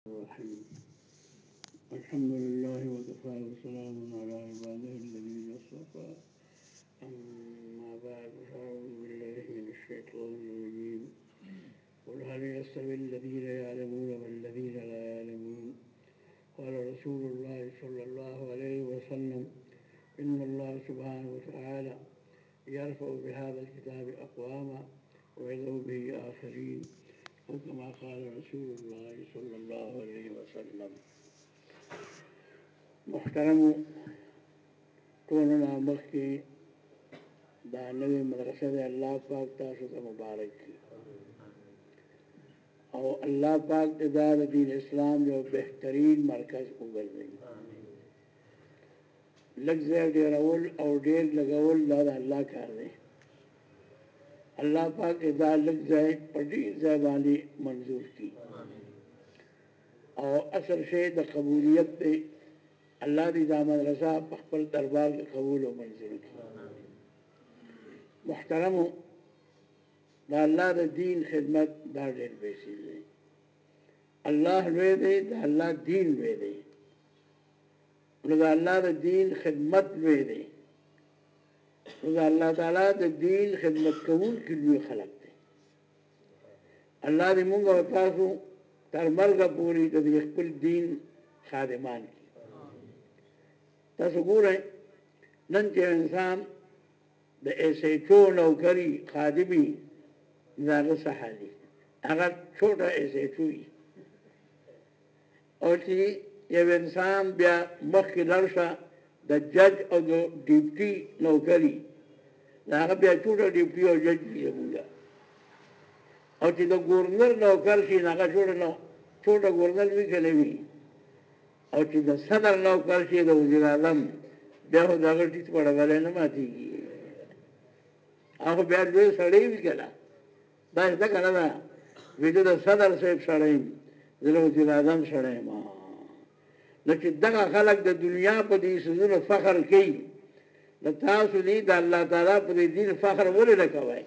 الرحيم الحمد لله وكفى وسلام على عباده الذين اصطفى أما بعد فأعوذ بالله من الشيطان الرجيم قل هل يستوي الذين يعلمون والذين لا يعلمون قال رسول الله صلى الله عليه وسلم إن الله سبحانه وتعالى يرفع بهذا الكتاب أقواما ويدعو به آخرين أو كما قال رسول الله صلى الله عليه وسلم محترم ټولنا مخکې دا نوې مدرسه د الله پاک تاسو ته مبارک کړي او الله پاک د دین اسلام یو بهترین مرکز وګرځي لږ ځای ډېرول او ډېر لګول دا د الله کار دی الله پاک دا لږ ځای په ډېر ځای باندې منظور کړي او اصل شی د قبولیت دی الله دې دا مدرسه په خپل دربار کې قبول او منظور کړي محترمو دا الله د دین خدمت دا ډېر بیسي دی الله لوی دی د الله دین لوی دی نو د الله د دین خدمت لوی دی نو د الله تعالی د دین خدمت کوونکي لوی خلق دی الله دې موږ او تاسو تر مرګه پورې د خپل دین خادمان کړي تاسو ګورئ نن چې انسان د ایسیچو نوکری خادمي داغه څه حال دی هغه چھوټه ایسیچو وي او چې یو انسان بیا مخکې لاړ شه د جج او د ډیپټي نوکري د هغه بیا چوټه ډیپټي او جج وي زمونږ او چې د ګورنر نوکر شي نو هغه چوټه ګورنر وي که نه وي او چې د صدر نوکر شي د وزیر اعظم بیا خو د هغه ټیټ پړولی نه ماتېږي هغه بیا لوی سړی وي که نه دا زده که نه ده وي زه د صدر صاحب سړی یم زه د وزیر اعظم سړی یم نو چې دغه خلک د دنیا په دې څیزونو فخر کوي نو تاسو دې د الله تعالی په دې دین فخر ولې نه کوئ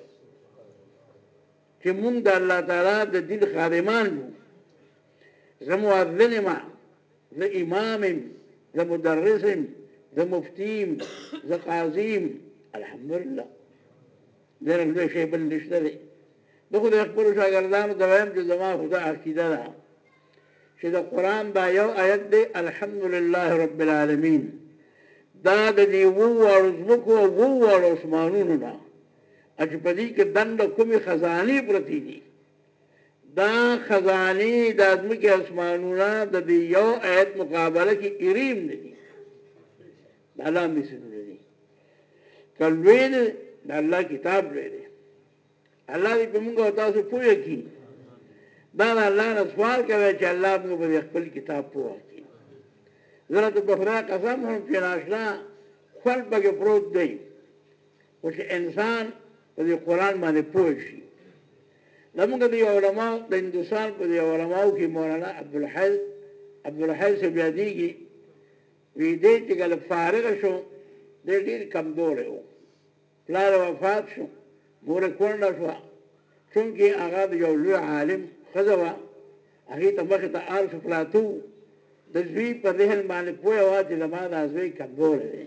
چې مونږ د الله تعالی د دین خادمان یو زه مؤذن یم زه امام یم زه مدرس یم زه مفتي یم زه قاضي یم الحمدلله دېنه لوی شی بل نشته دی زه خو د خپلو شاګردانو ته وایم چې زما خو دا عقیده ده چې د قرآن دا یو آیت دی الحمدلله رب العالمین دا د دې اووه ځمکو او اووه اسمانونو نه چې په دې کې دنده کومې خزانې پرتې دي دا خزانې د ځمکې اسمانونه د دې یو آیت مقابله کې ایریم نه دي دا لاندې څیزونه دي که لوی دی د الله کتاب لوی دی الله دې په موږ او تاسو پوهه کړي دا د الله نه سوال کوي چې الله موږ په خپل کتاب پوهه کړي زه راته په خدای قسم هم چې ناشنا خوند پکې پروت دی خو چې انسان په دې قرآن باندې پوه شي زموږ د علماو د هندوستان په دې علماو کې مولانا عبدالحی صاحب یادېږي وی دی چې کله فارغه شو دی ډېر کمزوری و پلار وفات شو مور یې کونډه شوه چونکې هغه د یو لوی عالم ښځه وه هغې ته مخې ته آل شو پلاته و د زوی په ذهن باندې پوهه وه چې زما دا زوی کمزوری دی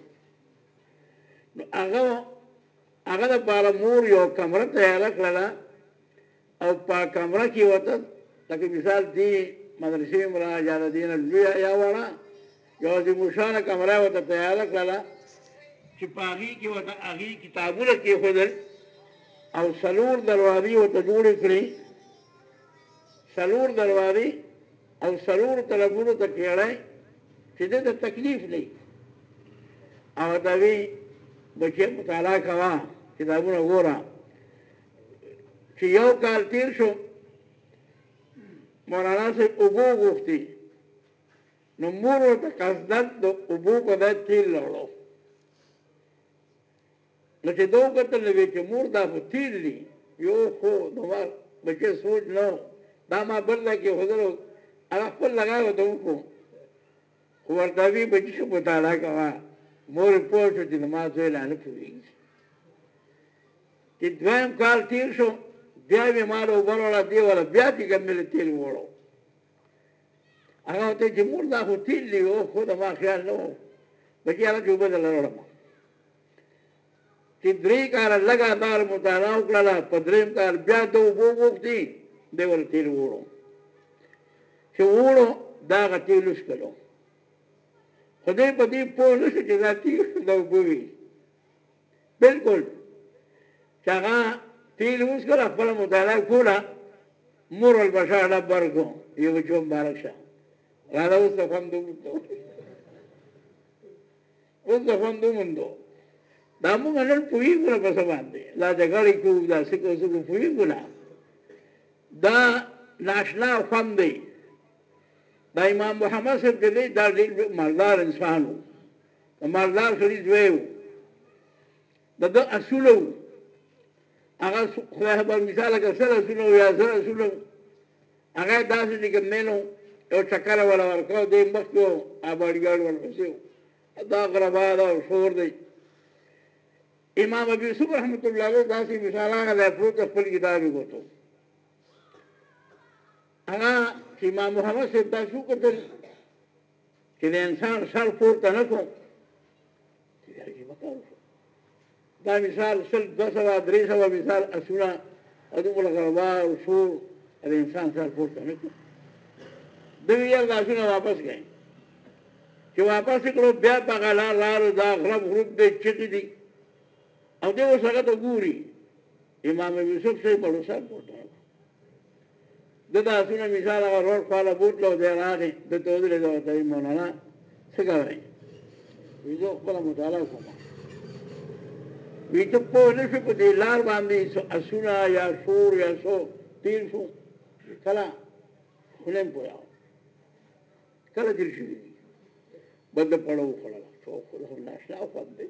نو هغه دپاره مور یو کمره تیاره کړله او په کمره کې ورته لکه مثال دې مدرسې مراجعه د دې نه لویه یا وړه یو عظیمالشانه کمره یې ورته تیاره کړله چې په هغې کې ورته هغې کتابونه کېښودل او څلور دروازې ورته جوړې کړې څلور دروازې او څلور طرفونو ته کېړی چې دې ته تکلیف نه وي او ورته وي بچې مطالعه کوه کتابونه ګوره چې یو کال تیر شو مولانا صاحب اوبه وغوښتې نو مور ورته قصدن د اوبو په ځای تیل راوړو نو چې ده وکتل نو چې مور دا خو تیل دي یو خو نو بچې سوچ نه دا ما بل ځای کې ښودلو هغه خپل لګای ورته وکړو خو ورته وي بچي ښه مطالعه کوه مور یې پوه شو چې زما زوی لا نه پوهېږي چې دویم کال تیر شو بیا مې ما له اوبه راوړه دې والا بیا چې ګمې له تیل ووړو هغه ته چې مور دا خو تیل دی او خو د ما خیال نه و بچیانه چې اوبه دله راوړم چې 3 کاله لګاتار مطالعه وکړله په 3م کال بیا د اوبو غوښتي دی ورته تیل ووړو چې ووړو دا هغه تیل وڅښلو خو دی په دې پوه نه شو چې دا تیل د اوبو وي بلکل چې هغه تیل وڅښله خپله مطالعه کوله مور البشر ډب ورکړو یو بچو مبارک شه راځه اوس د خوند وموندو اوس د خوند وموندو دا موږ نن پوهېږو نه په څه باندې لا جګړې کوو داسې کوو څه کوو پوهېږو نه دا ناشنا خوند دی دا امام محمد صاحب چې دی دا ډېر مالدار انسان و د مالدار سړي زوی و د ده اصوله و هغه خدای خبر مثاله که 100 اصوله و یا 100 اصوله و هغه یې داسې چې کوم دی نو یو چکره وله ورکړه دی مخکې و باډیګارډ ورپسې و دا غربا ده او شور دی امام ابي يوسف رحمت الله علیه داسې مثالونه دی پروت خپل کتاب یې ګوتو هغه چې امام محمد صاحب دا شو کتل چې د انسان سر پورته نه کړو دا مثال 200 300 مثال اصوله دومره غربا او شور د انسان سر پورته نه کړو د ویل دا اصوله واپس کړئ چې واپس یې کړو بیا په هغه لار لاړو دا غرب غروب دی چغې دي او دی اوس هغه ته ګوري امام یوسف صاحب په سر پورته د دا اصوله مثال هغه روډ خواله بوتلو دی راغی د ته ودرېد ورته وایي مولانا څه کوئ وایي زه خپله مطالعه کوم وی ته پوه نه شو په دې لار باندې اصوله یا شور یا څو تیر شو کله خو نه یم پوهه کله تیر شوي دي بل د پړه وخوړله خو ناشنا خوند دی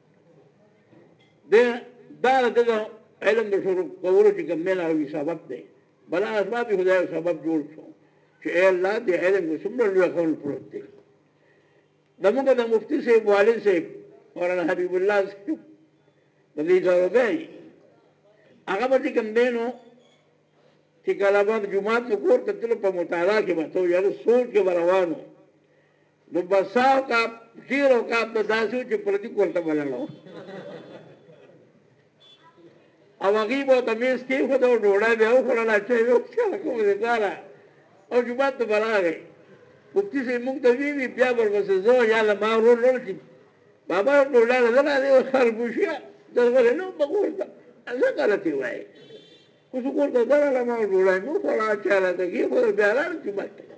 دا د علم د شروع کولو چې کوم دی هغوی سبب دی بلا اسباب یې خدای سبب جوړ شو چې ای الله دې علم کې څومره لوی قول پروت دی زموږ د مفتي صاحب والد صاحب مولانا حبیب الله صاحب د دې ځوابی هغه به چې کوم دی نو چې کله به جومات نه کور ته تلو په مطالعه کې به ته یاره سوچ کې به روانو نو بسا اوقات ډېر اوقات به داسې و چې پردي کور ته به لاړو او هغوی به ورته میز کېښود او ډوډۍ به یې وخوړله چای به یې وڅښله کوم دې کاره او جومات ته به راغی مفتي صاحب موږ ته ویې بیا ورپسې زه یا له ما ورور لوړ چې بابا ډوډۍ له دله دی خربوشیه درغلی نه به کور ته څه غلطي وایې خو زه کور ته درغلم او ډوډۍ مې وخوړه چای راته کېښوده بیا لاړم جومات ته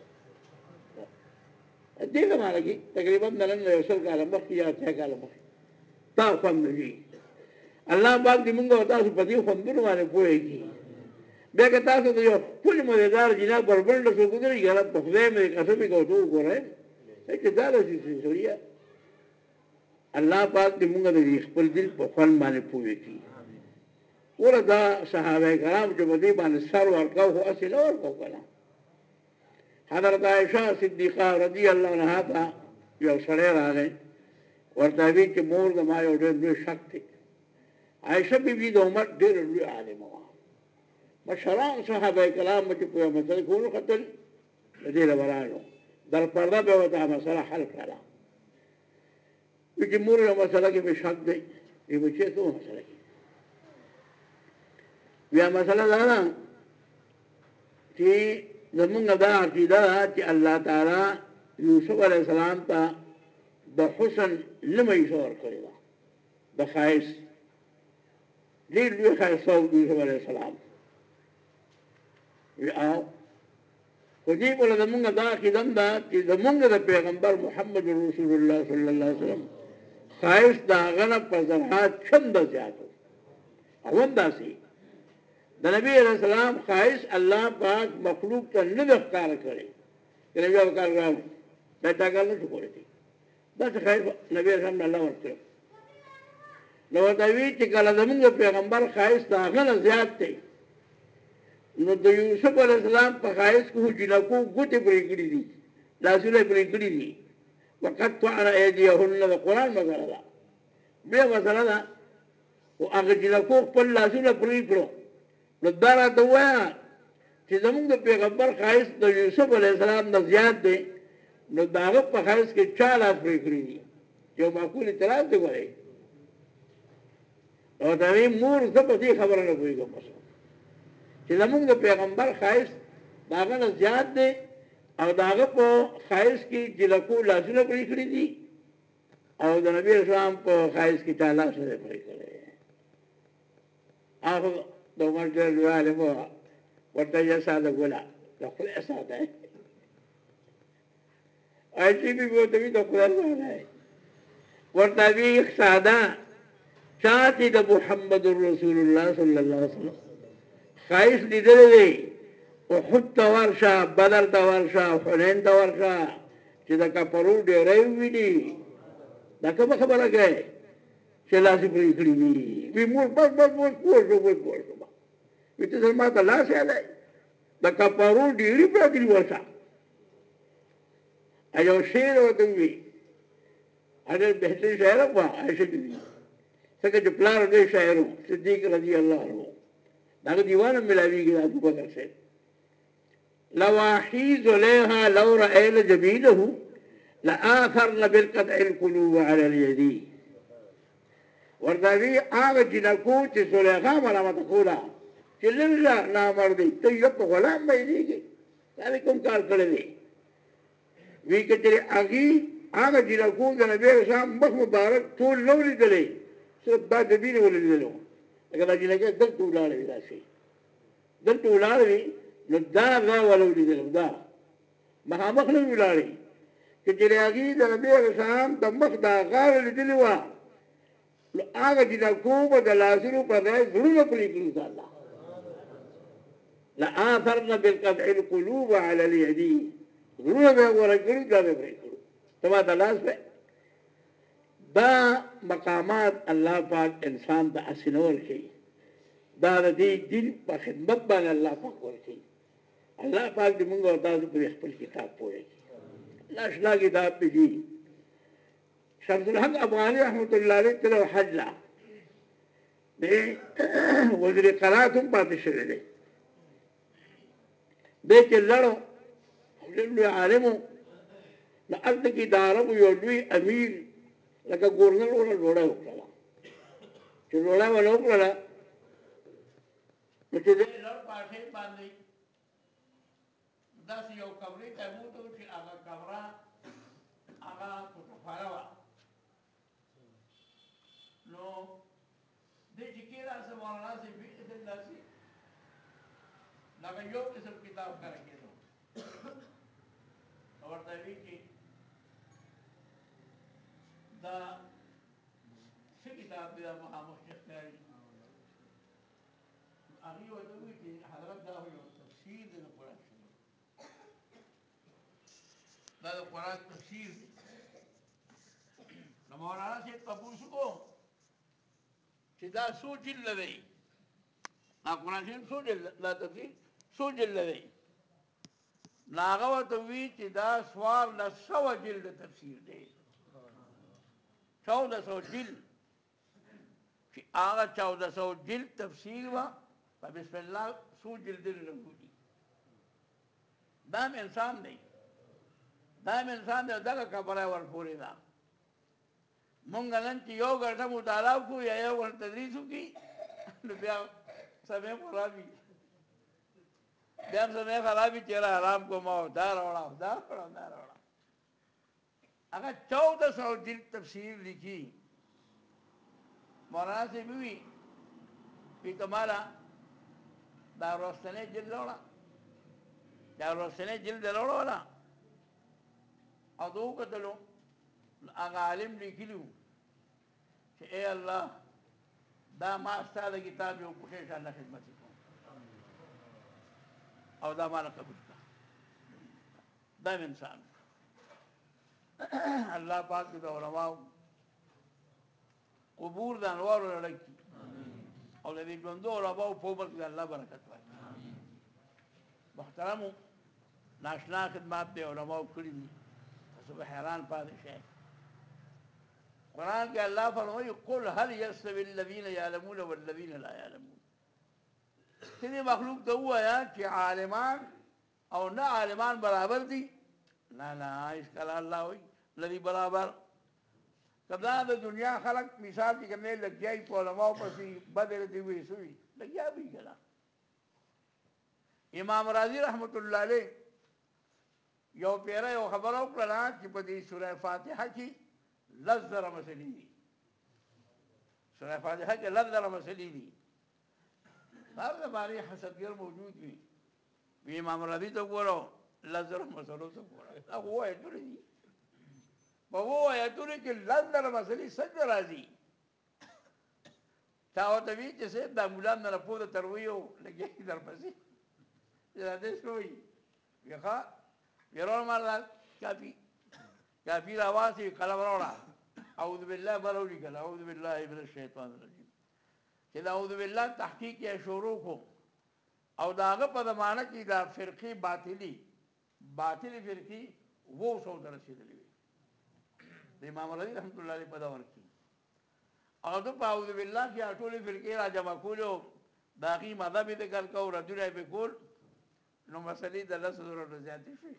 دې زمانه کې تقریبا د نن نه 100 کاله مخکې یا 80 کاله مخکې دا خوند دی الله پاک دې موږ او تاسو په دې خوندونو باندې پوهې کړي بیا که تاسو د یو ښکلي مزېدار جناب پر بنډه څوک ودرېږي هغه په خدای مې قسم یې کوو ته وګورئ چې دا داسې سړیه الله پاک دې موږ د خپل دل په خوند باندې پوهې کړي وره دا صحابه کرام چې په دې باندې سر ورکاو خو هسې نه ورکاو که نه حضرت عائشہ صدیقه رضی الله عنها ته یو سړی راغی ورته وی چې مور د ما یو ډېر لوی شک دی عائشہ بیبي د عمر ډېره لوی عالمه وه مشران صحابه کرام چې په یوه مسله کې ونښتل د دې له ورانو در پرده به ورته مسله حل کړله وی چې مور یو مسله کې مې شک دی وی بچی څه مسله کې بیا مسله دا ده چې زمونږ دا عقیده ده چې الله تعالی یوسف علیه السلام ته د حسن لمه عیسی ورکړې ده د ښایست ډېر لوی ښایسته و یوسف علیه السلام وی او خو دې بله زمونږ دا عقیده هم ده چې زمونږ د پیغمبر محمد رسول الله صلی الله علیه وسلم ښایست د هغه نه په زرهات چنده زیات و او هم داسې د نبی علیہ السلام ښایست الله پاک مخلوق ته نه ده ښکاره کړی که نبي به کار راوړي دا چا کار نه شو کولی داسې ښایست نبي علیہ السلام نه الله ورکړی نو ورته وایي چې کله زمونږ د پیغمبر ښایست د هغه نه زیات دی نو د یوسف علیه السلام په ښایست کې خو جنکو ګوتې پرې کړي دي لاسونه یې پرې کړي دي وقطعنا ایدیهن د قرآن مسله ده بیا مسله ده خو هغه جنکو خپل لاسونه پرې کړو نو دا راته ووایه چې زموږ د پیغمبر ښایست د یوسف علیه السلام نه زیات دی نو د هغه په ښایست کې چا لاس پرې کړي دي یو معقول اعتراض دی ګورئ او د هغې مور زه په دې خبره نه پوهېږم چې زموږ د پیغمبر ښایست د هغه نه زیات دی او د هغه په ښایست کې جلکو لاسونه پرې کړي دي او د نبي اسلام په ښایست کې چا لاس نه دی پرې کړی هغه د عمر ډېر لوی عالم و ورته یې ساده ګوله د خدای ساده دی ایسي بي ورته وي د خدای ساده دی ورته وي ساده چا چې د محمد رسول الله صلی الله علیه وسلم ښایست لیدلی دی احد ته ورشه بدر ته ورشه حنین ته ورشه چې د کفرو ډېری وویني دا کومه خبره کوې چې لاس یې پرې کړي دي وي مور بس بس اوس پوه شو اوس پوه شو وي ته سره ما ته لاس یادی د کفرو ډېرې پراته دي ورشه یو شعر ورته ووي ډېر بهترین شاعر وه عایشه بي څنګه چې پلار ډېر شاعر و صدیق رضي الله عنه د هغه دیوان هم ملاویږي د ابوبکر صاحب لواحي زلیها لو رأین جبینه لآثرن بالقطع القلوب على اليد ورته وي هغه جنکو چې زلیخا ملامته کوله چې لږه نامردي ته یو په غلام بهېږي تا دې کوم کار کړی دی وی که چېرې هغه جنکو د نبي اسلام مخ مبارک ټول نه و لیدلی صرف دا ډبین یې ولې لیدلی و لکه دا جنکۍ دلته ولاړې وي داسې دلته ولاړې وي نو دا وله ولیدلی و دا مخامخ نه وي ولاړې که چېرې هغې د نبي اسلام د مخ دا غاړه لیدلې وه نو هغه جنکو به د لاسونو په ځای زړونه پرې کړي انشاءالله لآثرن بالقطع القلوب على اليد زړونه به یې غوره کړي دا به یې پرې کړو ته ما ته لاس دی دا مقامات الله پاک انسان ته هسې نه ورکوي دا د دې دین په خدمت باندې الله پاک ورکوي الله پاک دې مونږ او تاسو پرې خپل کتاب پوهوي الله اشنا کتاب پې دي شمس الحق افغاني رحمت الله علیه تلو حج لا د وزیر قرات هم پاتې شوی دی دی چې لړو لوی عالم و نو هلته کې د عربو یو لوی امیر لکه ګورنر ونه ډوډۍ وکړله چې ډوډۍ ونه وکړله نو چې دی لړ پاټۍ باندې داسې یو کمرې ته یې بوتلو چې هغه کمره هغه کوټهخانه وه نو دی چې کېناسته مولانا صاحب بیخي داسې لکه یو قسم کتاب کره کېدو نو ورته وي چې دا څه کتاب دی دا مخامخ چې ښکاري هغې ورته ووایي چې حضرت دا خو یو تفسیر دی د قرآن شریف دا د قرآن تفسیر دی نو مولانا صاحب تپوس وکړو چې دا څو جلده دی دا قرآن شریف څو جلده دا تفسیر څو جلده دی نو هغه ورته ووایي چې دا 1400 جلده تفسیر دی 1400 جلد چې هغه 1400 جلد تفسیر وه په بسم الله څو جلدونه راوړي دا هم انسان دی دا هم انسان دی دغه خبره ورپورې ده مونږ نن چې یو ګنټه مطالعه وکړو یا یو ګنټه تدریس وکړي نو بیا سمې خراب وي بیا هم سمې خراب وي چېرې آرام کوم او دا راوړه دا راوړه دا راوړه هغه 1400 جلد تفسیر لیکي مولانا صاحب وي وي ته ماله دا وروستنی جلد راوړه دا وروستنی جلد یې راوړله او ده وکتلو هغه عالم لیکلي وو چې ای الله دا ما ستا د کتاب یو پوټی انشاءالله خدمت یې کوم او دا ماله قبول کړه دا هم انسان الله پاک د علماو قبور د انوارو نه ډک کړي او د دې ژوندو علماو په عمر کې الله برکت ورکړي محترمو ناشنا خدمات د علماو کړي دي تاسو به حیران پاتې شئ قرآن کې الله فرمایي قل هل يستوي الذين يعلمون والذين لا يعلمون چې دې مخلوق ته ووایه چې عالمان او نه عالمان برابر دي. نه نه هېڅکله الله وایي نه دي برابر. که دا د دنیا خلک مثال چې کوم دی لګیا وي په علماو پسې بد رتې وایي څه وي لګیا به وي که نه. امام راضي رحمت الله علیه یو پیره یو خبره وکړله چې په دې سوره فاتحه کې 10,000 مسلې دي. سوره فاتحه کې 10,000 مسلې دي. هر د باندې حسدګر موجود وي. وی امام راضي ته وګورو 10,000 مسلو ته وګوره دا خو آیتونه دي. په اوو آیتونو کې 10,000 مسلې څنګه راځي؟ تا ورته وي چې صاحب دا مولان نه راپورته تر ویو لګېږي درپسې چې دا دې څه وایي؟ وی ښه ویرول مالا کافي راواسي قلم راوړه اعوذ بالله به راولیکل اعوذ بالله من الشیطان الرجیم چې دا اعوذ بالله تحقیق یې شروع کو او د هغه په زمانه کې دا فرقې باطلې فرقې 200 ته رسېدلې وي د امام راضي رحمت الله علیه په دور کې. او د په اعوذ بالله کې ټولې فرقې را جمع کولو د هغې مذهب یې ذکر کو ردونه یې پرې کول نو مسلې د 10,000 نه زیاتې شوې.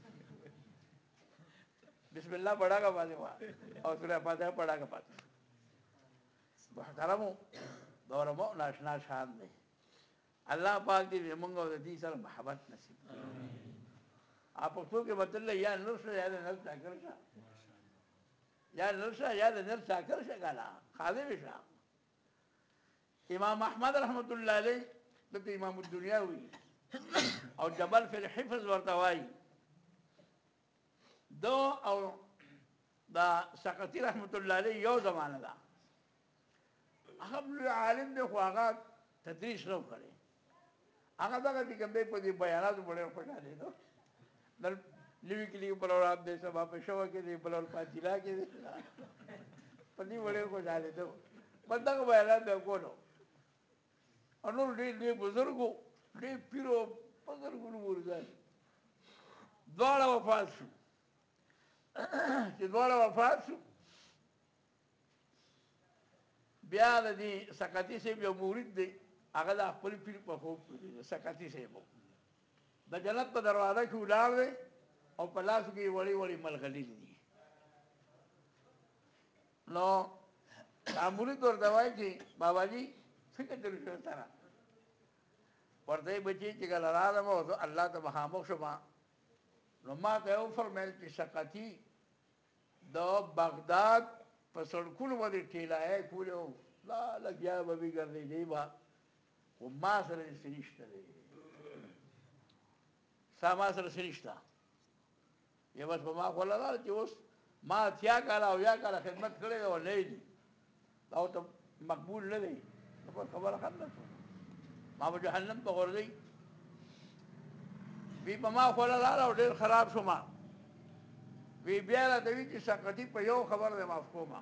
بسم الله پڑھا کا پاتے ہوا اور سورہ فاتحہ پڑھا کا پاتے محترمو دورمو ناشنا شان دے اللہ پاک دی منگو دی سر محبت نصیب آپ پختو کے مطلب یا نرسا یا نرسا کرشا یا نرسا یا نرسا کرشا گالا خاضر بشا. امام احمد رحمت اللہ علیہ تو امام الدنیا ہوئی اور جبل فی الحفظ ورتوائی دو او دا سقطی رحمت الله علیه یو زمانه ده. هغه عالم دی خو هغه تدریس نه کړی. هغه دغه چې کوم دی په دې بیاناتو باندې خوشاله دی نن نوي کلي په لور عبد سبا په شو کې دی په لور پاتیلا کې دی په دې باندې خوشاله دی بندګ بیانات به کولو. انور دې بزرګو دې پیرو بزرګو ورځي دواړه وفات شو. چې دواړه وفات شو بیا د دې سقطي صاحب یو مرید دی هغه د خپل پیر په خوب کې سقطي صاحب د جنت په دروازه کې ولاړ دی او په لاس کې وړي وړي ملغلرې دي. نو دا مرید ورته وایي چې بابا جي څنګه دلته شو سره ورته بچي چې کله راغلم او الله ته مخامخ شوم نو ما ته یو فرمیل چې سقطي د بغداد په سړکونو باندې ټیلایې کولې لا لګیا به وي ګرځېدی به خو ما سره څه نشته دی ستا ما سره څه نشته یا بس په ما خو لګال چې اوس ما 80 کاله او 80 کاله خدمت کړې ده او نه دي دا ورته مقبول نه دی نو خبره ختمه شوه ما به جهنم ته غورځوي وی په ما خو لګال او ډېر خراب شوم وی بیا راته وي چې سقطي په یو خبر دی معاف کومه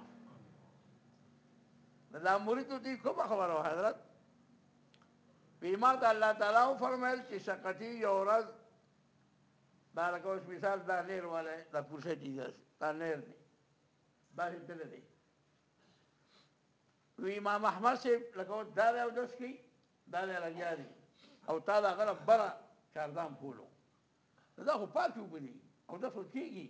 دا مرید ته کومه خبره وه حضرت وی ما ته الله تعالی وفرمیل چې سقطي یو ورځ دا لکه اوس مثال دا نیر والی دا پوسه دي دا نیر دی داسې تللی دی وی امام احمد صاحب لکه اوس دا دی اودس کوي دا دی لګیا دی او تا د هغه نه بره چاردام کولو دا خو پاکې اوبه دي اودس خو کېږي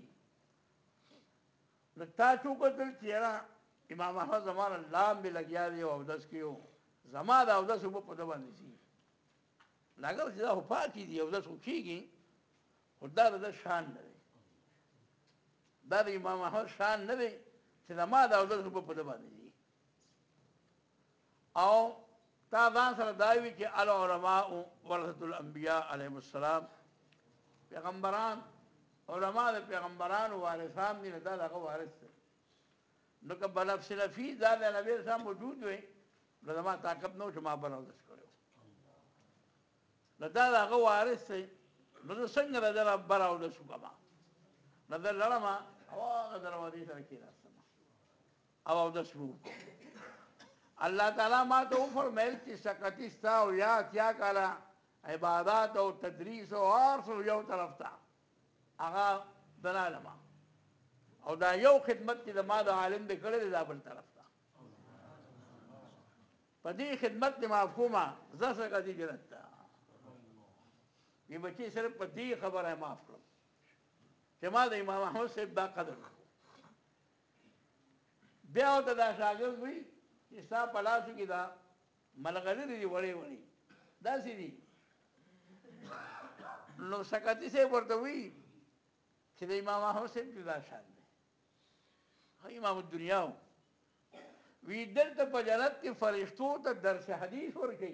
نو تا چې وکتل چې یاره امام احمد زما نه لاندې لګیا دی او اودس کوي زما د اودس اوبه په ده باندې ځي اگر چې دا خو پاکې دي اودس خو کېږي خو دا د ده شان نه دی دا د امام احمد شان نه دی چې زما د اودس اوبه په ده باندې ځي او تا ځان سره دا وي چې العلماء ورثة الانبیاء علیهم السلام پیغمبران علماء د پیغمبرانو وارثان دي نو دا د هغه وارث دی نو که بنفس نفیس دا د نبي اسلام موجود وی نو زما طاقت نه و چې ما بل اودس کړی نو دا د هغه وارث دی نو زه څنګه د ده نه بل اودس وکړم نو ده لړم او هغه دروازې سره کېناستم او اودس مې وکړو الله تعالی ما ته وفرمیل چې سقطي ستا او یا اتیا کاله عبادات او تدریس او هر څه یو طرف ته هغه دلالم او دا یو خدمت چې د ما د عالم دی کړی دی دا بل طرف ته په دې خدمت د مفهومه زسه کدي جنت ته یې بچي صرف په دې خبره معاف کړم چې ما د امام احمد صاحب دا قدر بیا ورته دا شاګرد وي چې ستا په لاسو کې دا ملغلرې دي وړې وړې داسې دي نو سکاتی صاحب ورته وي چې د امام احمد صاحب جدا شان دی امام الدنیا وی دلته په جنت کې فرشتو ته درس حدیث ورکوي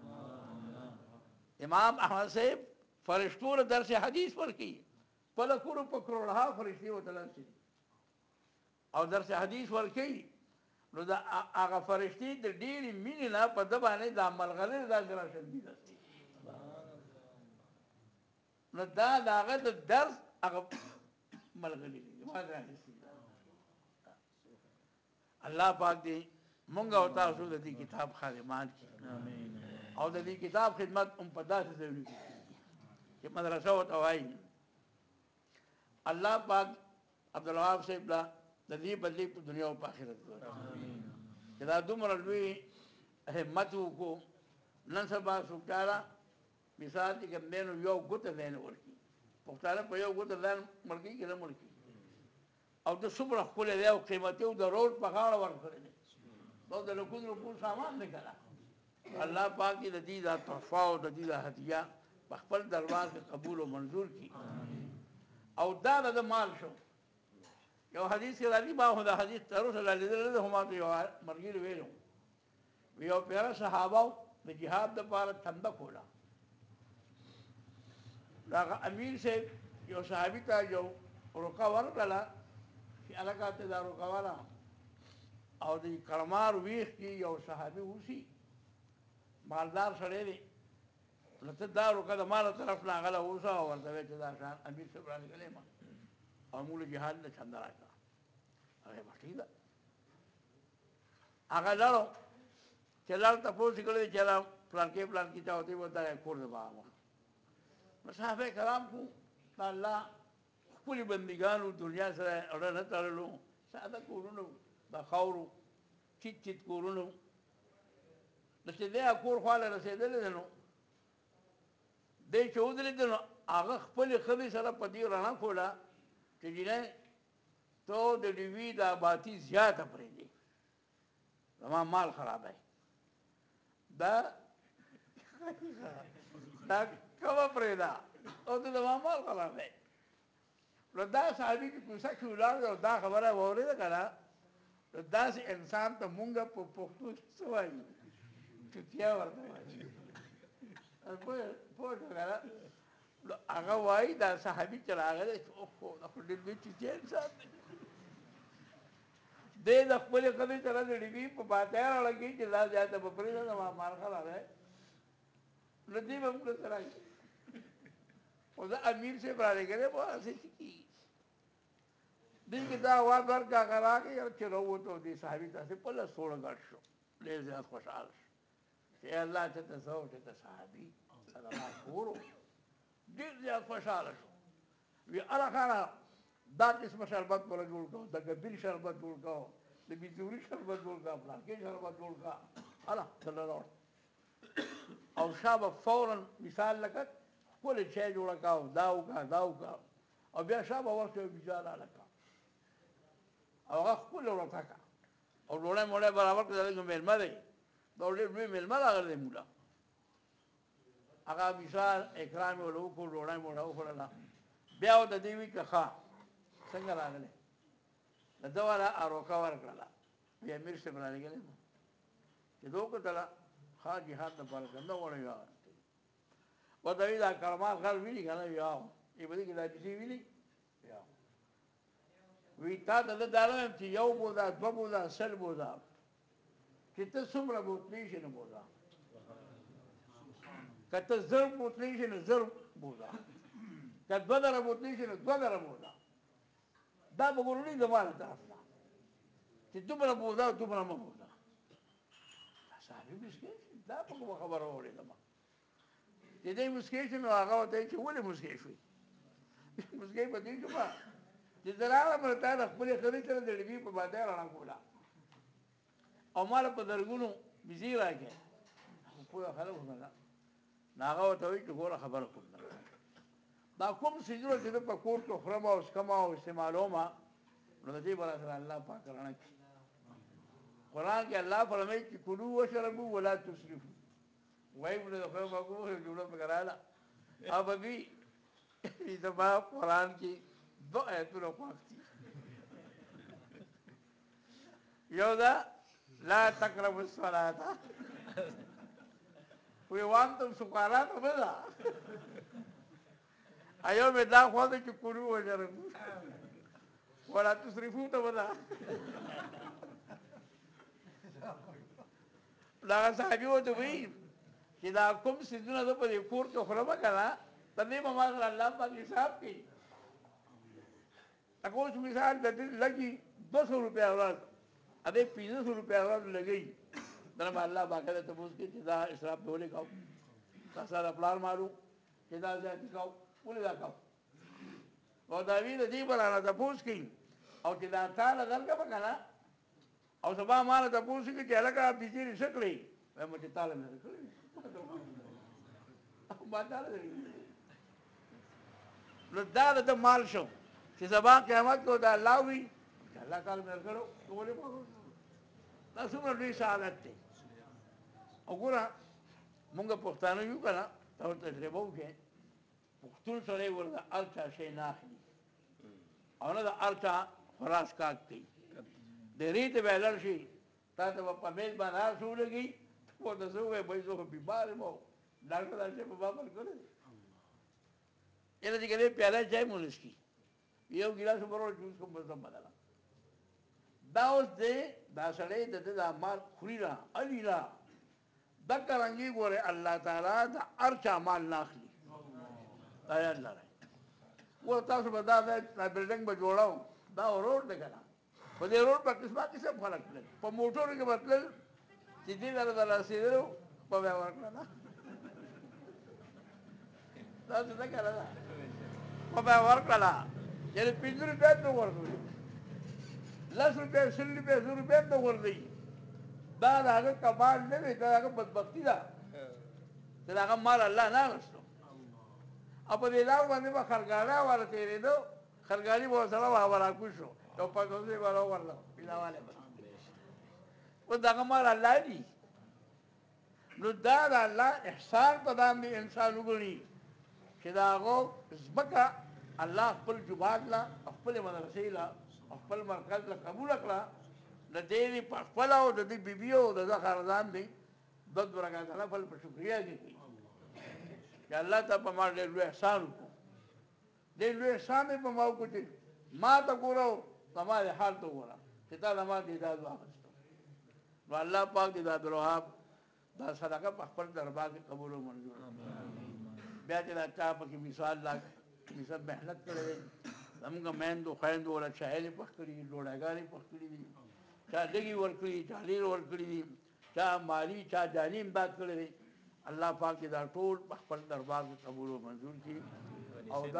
امام احمد صاحب فرشتو ته درس حدیث ورکوي په لکونو په کروڑها فرشتي ورته لاسي او درس حدیث ورکوي نو دا هغه فرشتي د ډېرې مینې نه په ده باندې دا ملغلرې داسې راشندي داسې نو دا د هغه د درس هغه ملغلرې دي ما رانیسي الله پاک دې مونږ او تاسو د دې کتاب خادمان کړي او د دې کتاب خدمت هم په داسې ځایونو کې چې مدرسه ورته وایي الله پاک عبدالوهاب صاحب لا د دې بدلې په دنیا او په آخرت کې چې دا دومره لوی همت وکړو نن سبا څوکاره مثال چې کوم دی نو یو ګوته دی نه ورکړي پښتانه په یو ګوته ځان مړ کړي که نه مړ کړي او د څومره ښکلی دی او قیمتي او د روډ په غاړه ورکړی دی دا د لکونو روپو سامان دی که نه الله پاک دې د دې دا تحفه او د دې دا هدیه په خپل دربار کې قبول او منظور کړي او دا د مال شو یو حدیث کې راځي ما خو دا حدیث تر اوسه لا لیدلی دی خو ما ته یو ملګري ویلو یو پیاره صحابه د جهاد دپاره تنده کوله د هغه امیر صاحب یو صحابي ته یو روقه ورکړله چې هلکه ته دا روقه واله او د کړمار ویښ کې یو صحابي اوسي مالدار سړی دی نو ته دا روقه د ماله طرف نه هغه له اوسه او ورته وایې چې دا شان امیر صاحب رالېږلی ما او موږ له جهاد نه چنده راکړه هغې به ټیک ده هغه لاړو چې لاړ تپوس یې کړی چې دا پلانکې پلانکې چا ورته ویل دا کور د بابا نو صحابه کرام خو د الله ښکلي بندګانو دنیا سره اړه نه تړلو ساده کورونه د خاورو چیت چیت کورونه نو چې دی کور خواله رسېدلی دی نو دی چې ودرېده نو هغه خپلې ښځې سره په دې رڼه کوله چې جینۍ تو د ډیوي دا باتي زیاته پرېږدي زما مال خرابوي دا کومه پرېږده او ته زما مال خرابوي نو دا صحابي چې کوڅه کې ولاړ دی او دا خبره واورېده که نه نو داسې انسان ته مونږ په پښتو کې څه وایو چوتیا ورته وایي پوه شو که نه نو هغه وایي دا صحابي چې راغلی چې اوهو دا خو ډېر لوی چوتیا انسان دی دی د خپلې ښځې سره د ډیوي په باتیا راړکوي چې دا زیاته به پرېږده زما مال خرابوي نو دې به موږ سره خو زه امیر صاحب رالېږلی به هسې څه کېږي دې کې دا آواز ورکړه هغه راغی چې راووتو دې صحابي ته هسې پله سوړه ګډ شو ډېر زیات خوشحال شو چې الله چې ته زه او چې ته صحابي سره ما کور و ډېر زیات خوشحاله شو وی الله خانه دا قسمه شربت مولا جوړ کړو د ګبیل شربت جوړ کړو د بیزوري شربت جوړ کړو پلانکې شربت جوړ کړه الله دله راوړ او شابه فورا مثال لکه ښکلې چای جوړه کړه او دا وکړه دا وکړه او بیا شابه ورته یو بیزار راله کړه او هغه ښکلې ورته کړه او ډوډۍ موډۍ برابر کړه دا مېلمه دی دا ډېر لوی مېلمه راغلی دی مولا هغه مثال اکرام یې ورله وکړو ډوډۍ موډۍ وخوړله بیا ورته دې وي که ښه څنګه راغلی د ده والا روقه ورکړله بیا امیر صاحب رالېږلی چې ده وکتله ښه جهاد دپاره کنده غواړی یا ورته وي دا کړمال غر ویني که نه یا یې په دې کې دا کیسې ویني یا وی تا ته زه دا نه وایم چې یو بوده دوه بوده سل بوده چې ته څومره بوتلې شي نو بوده که ته زر بوتلې شي نو زر بوده که دوه زره بوتلې شي نو دوه زره بوده دا به ګورنۍ زما له طرف نه چې دومره بوده او دومره مه بوده دا صحابي مسکی شي دا په کومه خبره واورېدم چې دی مسکی شي نو هغه ورته وایي چې ولې مسکی شوې مسکی په دې شوه چې زه راغلم نو تا د خپلې ښځې سره د ډیوي په باتۍ رڼا کوله او ما له په زرګونو بيزي راکې په خلک وکړه ناغه ورته وایي چې ګوره خبره کوم دا کوم څیزونه چې زه په کور کې خورم او څښم او استعمالوم نو د دې به راسره الله پاک رڼا کړي قرآن کې الله فرمایي چې کلوا واشربوا ولا تسرفوا وایي موږ د خدای په کومه جوړه پکې رااله अब अभी زما قرآن کې دو آیتونه خوښ دي یو دا لا تقربوا الصلاة وی وانتم سکارا ته نه ده ایو مې دا خوا ده چې کلوا واشربوا ولا تسرفوا ته به ده دغه صحابي ورته وایي چې دا کوم څیزونه زه په دې کور کې خورم که نه د دې به ما سره الله پاک حساب کوي لکه اوس مثال د دې لګي 200 روپۍ ورځ ا دې 500 روپۍ ورځ لګي دا به الله باقاعده تپوس کوي چې دا اسراف به ولې کوو تا سره پلار مارو چې دا زیاتي کوو ولې دا کوو او دا وی د دې به رانه تپوس کوي او چې دا تاله درکړه به که نه او سبا ماله تپوس کوي چې هلکه بجلي څه کړې وایم چې تاله مې درکړې ما تاله درکړې نو دا د مال شو چې سبا قیامت کو دا الله وي چې الله تعالی مې درکړو ولې دا څومره لوی سعادت دی وګوره مونږ پښتانه یو که نه تا ورته تجربه وکړې پښتون سړی ورته هر چا شی نه اخلي او نه د هر چا خوراک کاک کوي د ریتې به لړ شي تا ته به په میز باندې هر څه ولګي ورته څه ووایې بهی زه خو بیمار یم او ډاکټر دا شی په ما ورکړی دی یاره چې که دی پیاله چای مو نسکي یو ګیلاس اوبه راوړه جوس کوم بس بدله دا اوس دی دا سړی د ده دا مال خوري نه علي نه دکه رنګې ګورې الله تعالی د هر چا مال نه اخلي دا یاد لرئ ګوره تاسو به دا بلډنګ به جوړو دا روډ دی که نه په دې روډ په قسمه قسم خلک تلل په موټرو کې به تلل چې دې ته به رسېدلو په بیا ورکړه ده داسې ده که نه ده په بیا ورکړله یعنې 5 روپۍ هم نه ورکړي 10 روپۍ 100 روپۍ 100 روپۍ هم نه ورکوي دا د هغه کمال نه دی دا د هغه بدبختي ده چې د هغه مال الله نه اخیستو او په دې لار باندې به خرګاړی والا تېرېده خرګاړي به ورسره وه راکوز شو یو 500 به راوغورځو پیلاوالی به اوس د هغه مال الله دي نو دا د الله احسان په باندې انسان وګڼي چې د هغو ځمکه الله خپل جومات له خپلې مدرسې له خپل مرکز له قبوله کړه د دې دې په خپله او د دې بیبي او د ده خاندان دی 2 رکعته نفل په شکریا کې کوي چې الله ته په ما ډېر لوی احسان وکړو ډېر لوی احسان یې په ما وکړو چې ما ته ګوره زما د حال ته وګوره چې تا د ما دیداد واخیستو نو الله پاک دې د عبدالوهاب دا صدقه په خپل دربار کې قبول او منظور بیا چې دا چا پکې مثال لا مثال محنت کړی دی زموږ میندو خویندو ولا چایلې پخ کړي دي ډوډۍ پخ کړي دي چا لږي ورکړي چا ډېر ورکړي دي چا مالي چا جاني امداد کړی دی الله پاک دې دا ټول په خپل دربار کې قبول او منظور کړي او دا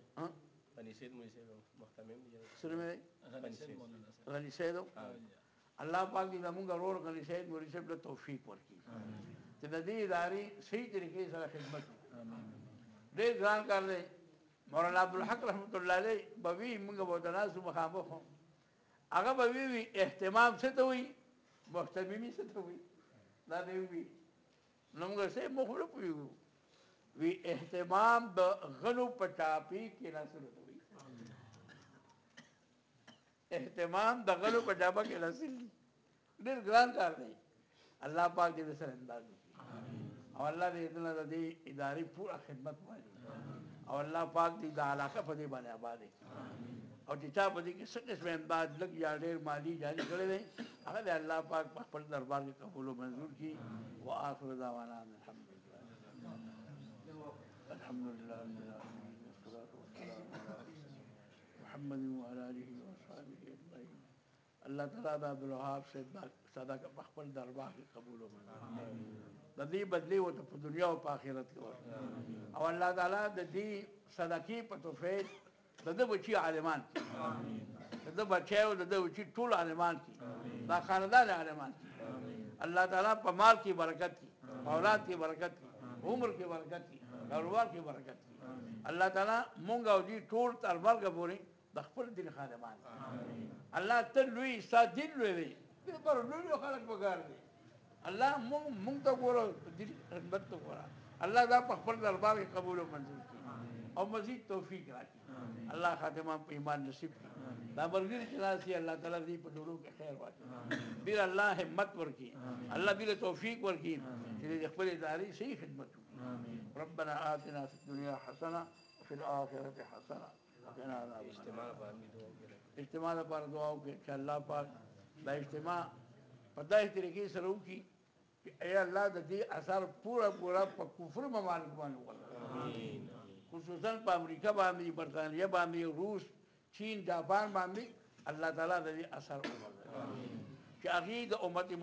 غني سید الله پاک دې زموږ ورور غني سید مولوي صاحب له توفیق ورکړي چې د دې ادارې صحیح طریقې سره خدمت وکړي ډېر ګران کار دی مولانا عبدالحق رحمت الله علیه به وي موږ به ورته ناست وو مخامخ هغه به وي اهتمام څه ته وایي مهتممي څه ته وایي دا به وي نو موږ صحیح موږ خو نه پوهېږو وی اهتمام د غنو په چاپي کې ناستلو ته وایي اهتمام د غنو په چاپه کې ناستل دي ډېر ګران کار دی الله پاک دې سره انداز وکړي او الله دې د دې ادارې پوره خدمت وکړي او الله پاک دې د علاقه په دې باندې آباد کړي او چې چا په دې کې څه قسم امداد لږ یا ډېر مالي جاري کړی دی هغه دې الله پاک په خپل دربار کې قبول او منظور کړي وآخر دعوانا الحمد لله والصلاة والسلام على محمد وعلى آله وصحبه أجمعين الله تعالی د عبدالوهاب سے صدقه په خپل دربار کې قبول او منظور د دې بدلی وته په دنیا او په آخرت کې او الله تعالی د دې صدقې په توفیق د دې بچي عالمان د دې بچي او د دې بچي ټول عالمان دا خاندان عالمان अल्लाह ताला په مال کې برکت کی اولاد کې برکت کی عمر کې برکت کی کاروبار کې برکت کی الله تعالی مونږ او دې ټول تر مرګ پورې د خپل دین خادمان الله ته لوی ساتین لوی دی پر لوی خلک وګار دي الله مونږ ته ګورو دې خدمت ته ګورو الله دا په خپل دربار کې قبول او منظور کړي او مزید توفیق راکړي الله خاتمه په ایمان نصیب کړي دا برګری چې راشي الله تعالی دې په ډورو کې خیر واچي بیر الله همت ورکړي الله بیر توفیق ورکړي چې خپل اداري صحیح خدمت وکړي ربنا آتنا فی الدنيا حسنه وفي الاخره حسنه وقنا عذاب اجتماع لپاره دعا وکړي چې الله پاک دا اجتماع په داسې طریقې سره وکړي چې اے الله د دې اثر پورا په کفر ممالک باندې وکړي خصوصا په امریکا باندې برطانیه باندې روس چین جاپان باندې الله تعالی د دې اثر وکړي چې هغه د امت